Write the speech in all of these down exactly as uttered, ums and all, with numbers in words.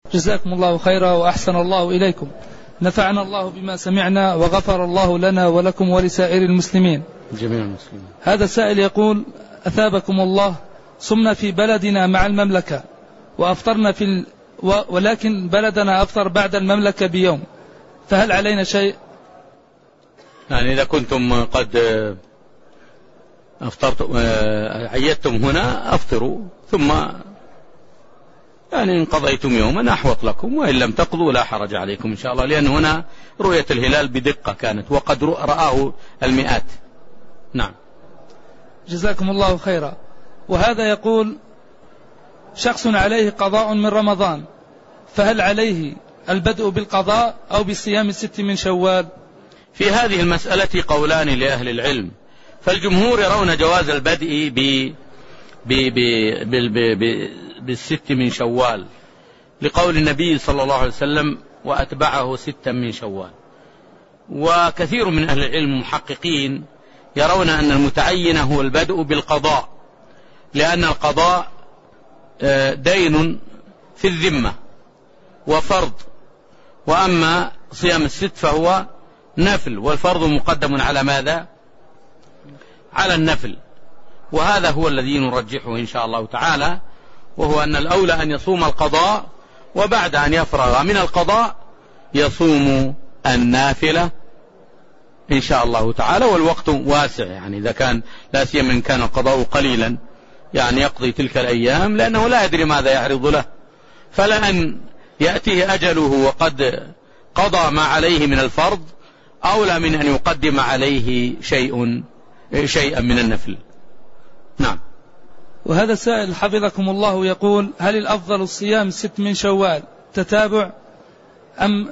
جزاكم الله خيرا وأحسن الله إليكم. نفعنا الله بما سمعنا وغفر الله لنا ولكم ولسائر المسلمين جميع المسلمين. هذا سائل يقول: أثابكم الله، صمنا في بلدنا مع المملكة وأفطرنا في ال... و... ولكن بلدنا أفطر بعد المملكة بيوم، فهل علينا شيء؟ يعني إذا كنتم قد أفطرتم عيدتم هنا أفطروا، ثم يعني إن قضيتم يوما أحوط لكم، وإن لم تقضوا لا حرج عليكم إن شاء الله، لأن هنا رؤية الهلال بدقة كانت وقد رآه المئات. نعم. جزاكم الله خيرا. وهذا يقول: شخص عليه قضاء من رمضان، فهل عليه البدء بالقضاء أو بالصيام الست من شوال؟ في هذه المسألة قولان لأهل العلم، فالجمهور يرون جواز البدء ب ب ب ب ب بالست من شوال، لقول النبي صلى الله عليه وسلم: وأتبعه ستا من شوال. وكثير من أهل العلم المحققين يرون أن المتعين هو البدء بالقضاء، لأن القضاء دين في الذمة وفرض، وأما صيام الست فهو نفل، والفرض مقدم على ماذا؟ على النفل. وهذا هو الذي نرجحه إن شاء الله تعالى، وهو أن الأولى أن يصوم القضاء، وبعد أن يفرغ من القضاء يصوم النافلة إن شاء الله تعالى. والوقت واسع، يعني إذا كان لا سيما إن كان القضاء قليلا يعني يقضي تلك الأيام، لأنه لا يدري ماذا يعرض له، فلأن يأتيه أجله وقد قضى ما عليه من الفرض أولى من أن يقدم عليه شيء شيئا من النفل. نعم. وهذا سائل حفظكم الله يقول: هل الأفضل الصيام ست من شوال تتابع أم,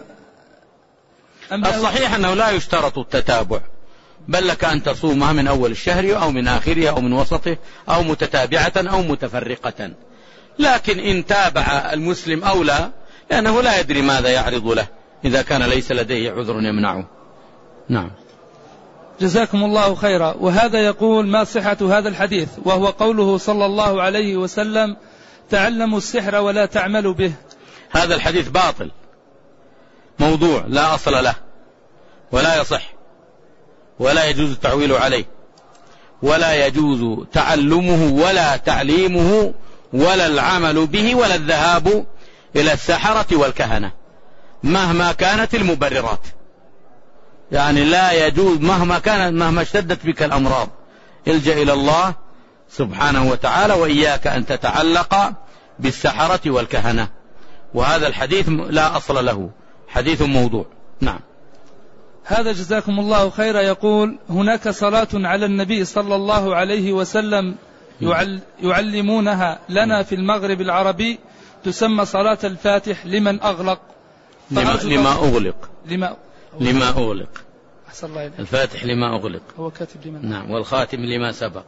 أم الصحيح أنه لا يشترط التتابع، بل لك أن تصومها من أول الشهر أو من آخره أو من وسطه أو متتابعة أو متفرقة، لكن إن تابع المسلم أولى، لأنه لا يدري ماذا يعرض له إذا كان ليس لديه عذر يمنعه. نعم. جزاكم الله خيرا. وهذا يقول: ما صحة هذا الحديث وهو قوله صلى الله عليه وسلم: تعلموا السحر ولا تعملوا به؟ هذا الحديث باطل موضوع لا أصل له ولا يصح، ولا يجوز التعويل عليه، ولا يجوز تعلمه ولا تعليمه ولا العمل به ولا الذهاب إلى السحرة والكهنة مهما كانت المبررات. يعني لا يجوز مهما كانت، مهما اشتدت بك الأمراض، الجأ إلى الله سبحانه وتعالى، وإياك أن تتعلق بالسحرة والكهنة. وهذا الحديث لا أصل له، حديث موضوع. نعم. هذا جزاكم الله خيرا يقول: هناك صلاة على النبي صلى الله عليه وسلم يعل يعلمونها لنا في المغرب العربي، تسمى صلاة الفاتح لمن أغلق. لما, لما أغلق لما لما أغلق أحسن الله إليك. الفاتح لما أغلق، هو كاتب لمن. نعم. والخاتم لما سبق.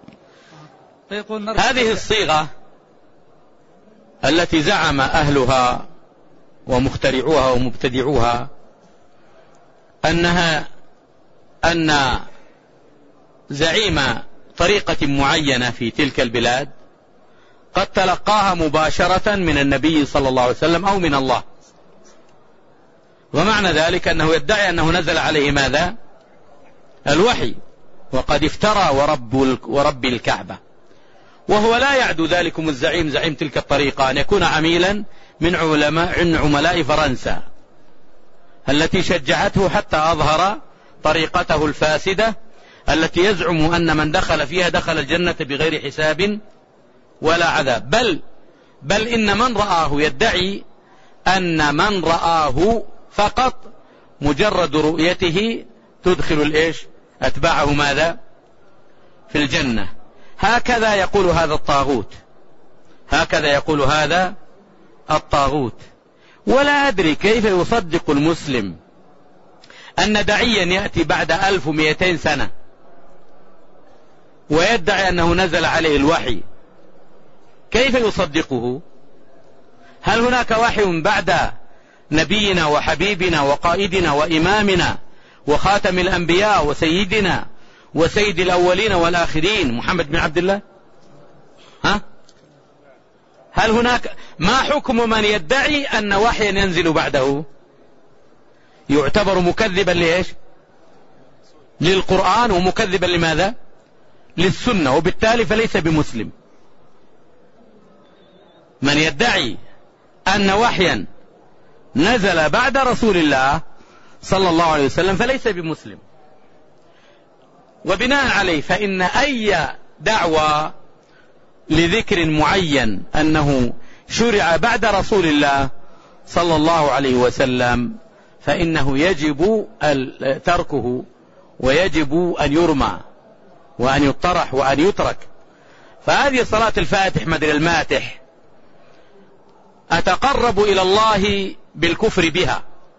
فيقول: هذه الصيغة التي زعم أهلها ومخترعوها ومبتدعوها أنها أن زعيم طريقة معينة في تلك البلاد قد تلقاها مباشرة من النبي صلى الله عليه وسلم أو من الله، ومعنى ذلك أنه يدعي أنه نزل عليه ماذا؟ الوحي، وقد افترى ورب, ورب الكعبة. وهو لا يعدو ذلكم الزعيم زعيم تلك الطريقة أن يكون عميلا من علماء من عملاء فرنسا التي شجعته حتى أظهر طريقته الفاسدة التي يزعم أن من دخل فيها دخل الجنة بغير حساب ولا عذاب. بل بل إن من رآه يدعي أن من رآه فقط مجرد رؤيته تدخل الإيش؟ أتباعه ماذا؟ في الجنة. هكذا يقول هذا الطاغوت، هكذا يقول هذا الطاغوت. ولا أدري كيف يصدق المسلم أن داعيا يأتي بعد ألف ومئتين سنة ويدعي أنه نزل عليه الوحي، كيف يصدقه؟ هل هناك وحي بعد نبينا وحبيبنا وقائدنا وإمامنا وخاتم الأنبياء وسيدنا وسيد الأولين والآخرين محمد بن عبد الله؟ ها؟ هل هناك ما حكم من يدعي أن وحيا ينزل بعده؟ يعتبر مكذبا لإيش؟ للقرآن، ومكذبا لماذا؟ للسنة، وبالتالي فليس بمسلم. من يدعي أن وحيا نزل بعد رسول الله صلى الله عليه وسلم فليس بمسلم. وبناء عليه فإن أي دعوة لذكر معين أنه شرع بعد رسول الله صلى الله عليه وسلم فإنه يجب تركه، ويجب أن يرمى وأن يطرح وأن يترك. فهذه صلاة الفاتح مدري الماتح أتقرب إلى الله بالكفر بها.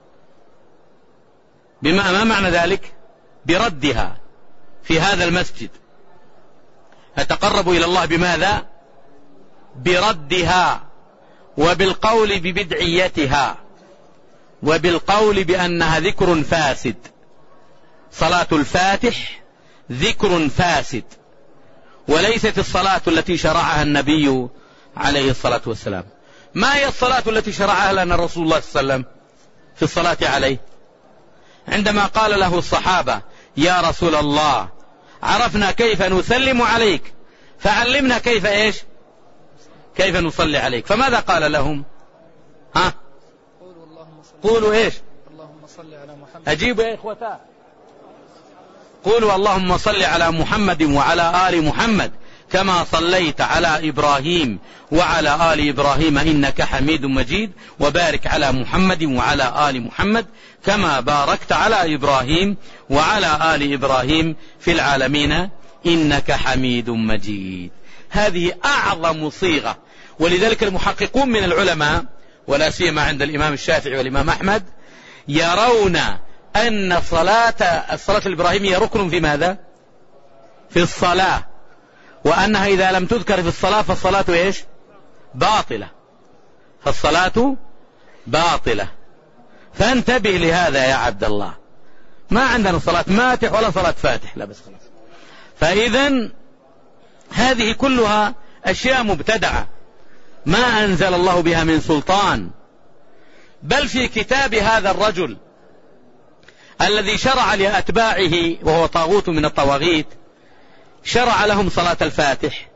بما ما معنى ذلك؟ بردها في هذا المسجد. أتقرب إلى الله بماذا؟ بردها، وبالقول ببدعيتها، وبالقول بأنها ذكر فاسد. صلاة الفاتح ذكر فاسد، وليست الصلاة التي شرعها النبي عليه الصلاة والسلام. ما هي الصلاة التي شرعها لنا الرسول الله صلى الله عليه وسلم في الصلاة عليه؟ عندما قال له الصحابة: يا رسول الله، عرفنا كيف نسلم عليك فعلمنا كيف إيش؟ كيف نصلي عليك. فماذا قال لهم؟ ها؟ قولوا إيش؟ اللهم صل على محمد. أجيبوا يا إخوتا، قولوا اللهم صل على محمد وعلى آل محمد كما صليت على إبراهيم وعلى آل إبراهيم إنك حميد مجيد، وبارك على محمد وعلى آل محمد كما باركت على إبراهيم وعلى آل إبراهيم في العالمين إنك حميد مجيد. هذه أعظم صيغة. ولذلك المحققون من العلماء، ولا سيما عند الإمام الشافعي والإمام أحمد، يرون أن صلاة الصلاة الإبراهيمية ركن في ماذا؟ في الصلاة، وأنها إذا لم تذكر في الصلاة فالصلاة إيش؟ باطلة، فالصلاة باطلة. فانتبه لهذا يا عبد الله، ما عندنا صلاة ماتح ولا صلاة فاتح، لا بس خلاص. فإذن هذه كلها أشياء مبتدعة ما أنزل الله بها من سلطان. بل في كتاب هذا الرجل الذي شرع لأتباعه، وهو طاغوت من الطواغيت، شرع لهم صلاة الفاتح،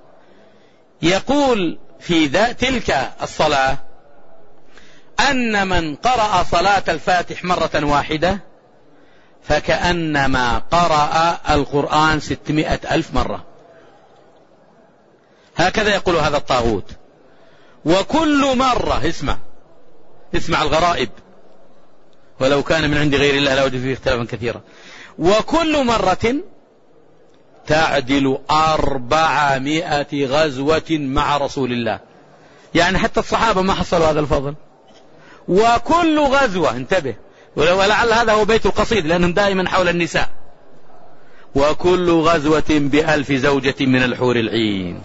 يقول في ذا تلك الصلاة أن من قرأ صلاة الفاتح مرة واحدة فكأنما قرأ القرآن ستمائة ألف مرة. هكذا يقول هذا الطاغوت. وكل مرة، اسمع اسمع الغرائب، ولو كان من عند غير الله لوجد فيه اختلافا كثيرا، وكل مرة تعدل أربعمائة غزوة مع رسول الله. يعني حتى الصحابة ما حصلوا هذا الفضل. وكل غزوة، انتبه، ولعل هذا هو بيت القصيد لأنهم دائما حول النساء، وكل غزوة بألف زوجة من الحور العين.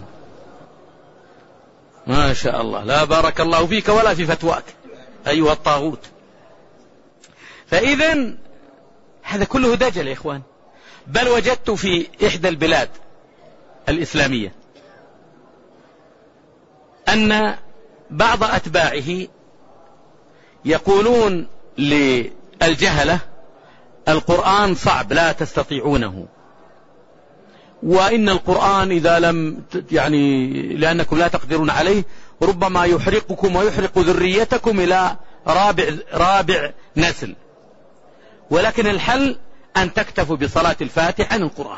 ما شاء الله، لا بارك الله فيك ولا في فتواك أيها الطاغوت. فإذن هذا كله دجل يا إخوان. بل وجدت في إحدى البلاد الإسلامية أن بعض أتباعه يقولون للجهلة: القرآن صعب لا تستطيعونه، وإن القرآن إذا لم يعني لأنكم لا تقدرون عليه ربما يحرقكم ويحرق ذريتكم إلى رابع, رابع نسل، ولكن الحل أن تكتفوا بصلاة الفاتح عن القرآن،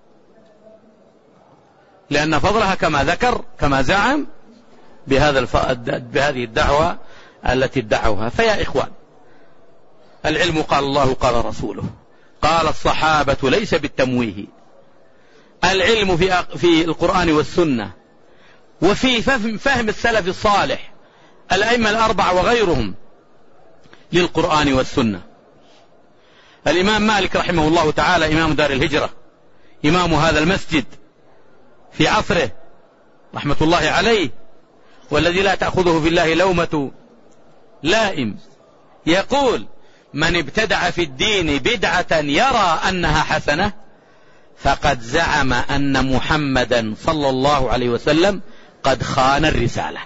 لأن فضلها كما ذكر كما زعم بهذا الف... بهذه الدعوة التي ادعوها. فيا إخوان، العلم قال الله قال رسوله قال الصحابة ليس بالتمويه. العلم في في القرآن والسنة، وفي فهم السلف الصالح الأئمة الأربعة وغيرهم للقرآن والسنة. الإمام مالك رحمه الله تعالى إمام دار الهجرة، إمام هذا المسجد في عصره رحمة الله عليه، والذي لا تأخذه في الله لومة لائم، يقول: من ابتدع في الدين بدعة يرى أنها حسنة فقد زعم أن محمدا صلى الله عليه وسلم قد خان الرسالة،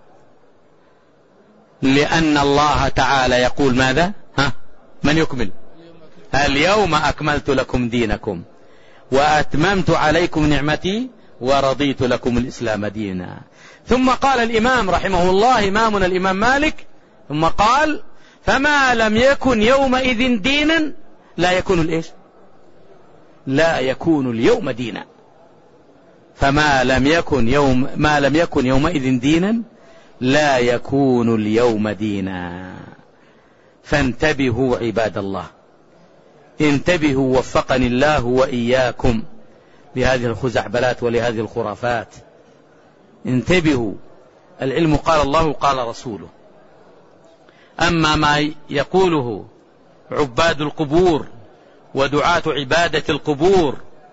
لأن الله تعالى يقول ماذا؟ ها؟ من يكمل؟ اليوم أكملت لكم دينكم وأتممت عليكم نعمتي ورضيت لكم الإسلام دينا. ثم قال الإمام رحمه الله إمامنا الإمام مالك، ثم قال فما لم يكن يومئذ دينا لا يكون الإيش؟ لا يكون اليوم دينا. فما لم يكن يوم ما لم يكن يومئذ دينا لا يكون اليوم دينا. فانتبهوا عباد الله، انتبهوا وفقني الله وإياكم لهذه الخزعبلات ولهذه الخرافات. انتبهوا، العلم قال الله قال رسوله. أما ما يقوله عباد القبور ودعاة عبادة القبور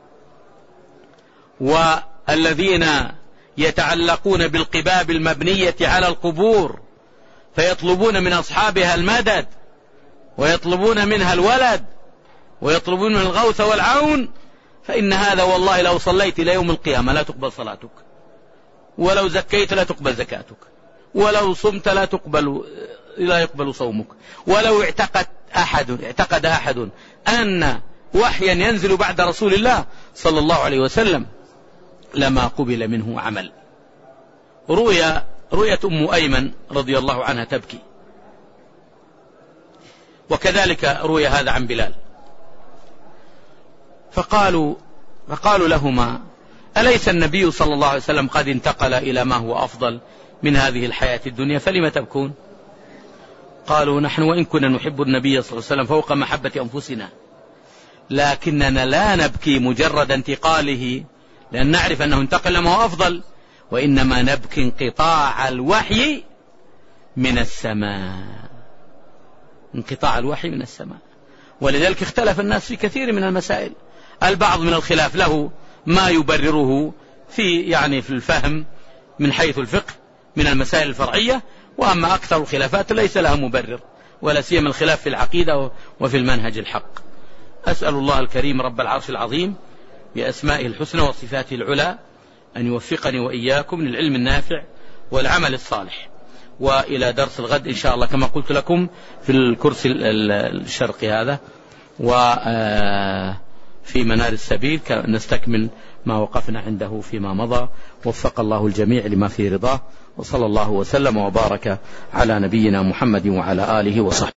والذين يتعلقون بالقباب المبنية على القبور فيطلبون من أصحابها المدد ويطلبون منها الولد ويطلبون من الغوث والعون، فإن هذا والله لو صليت إلى يوم القيامة لا تقبل صلاتك، ولو زكيت لا تقبل زكاتك، ولو صمت لا تقبل لا يقبل صومك، ولو اعتقد أحد اعتقد أحد أن وحيا ينزل بعد رسول الله صلى الله عليه وسلم لما قبل منه عمل. رؤيا رؤية أم أيمن رضي الله عنها تبكي، وكذلك روي هذا عن بلال. فقالوا فقالوا لهما أليس النبي صلى الله عليه وسلم قد انتقل إلى ما هو أفضل من هذه الحياة الدنيا فلم تبكون؟ قالوا نحن وإن كنا نحب النبي صلى الله عليه وسلم فوق محبة أنفسنا، لكننا لا نبكي مجرد انتقاله لأن نعرف أنه انتقل لما هو أفضل، وإنما نبكي انقطاع الوحي من السماء، انقطاع الوحي من السماء. ولذلك اختلف الناس في كثير من المسائل. البعض من الخلاف له ما يبرره في يعني في الفهم من حيث الفقه من المسائل الفرعية، وأما أكثر الخلافات ليس لها مبرر، ولا سيما الخلاف في العقيدة وفي المنهج الحق. أسأل الله الكريم رب العرش العظيم بأسمائه الحسنى وصفاته العلى أن يوفقني وإياكم للعلم النافع والعمل الصالح. وإلى درس الغد إن شاء الله كما قلت لكم في الكرسي الشرقي هذا وفي منار السبيل نستكمل ما وقفنا عنده فيما مضى. وفق الله الجميع لما فيه رضاه، وصلى الله وسلم وبارك على نبينا محمد وعلى آله وصحبه.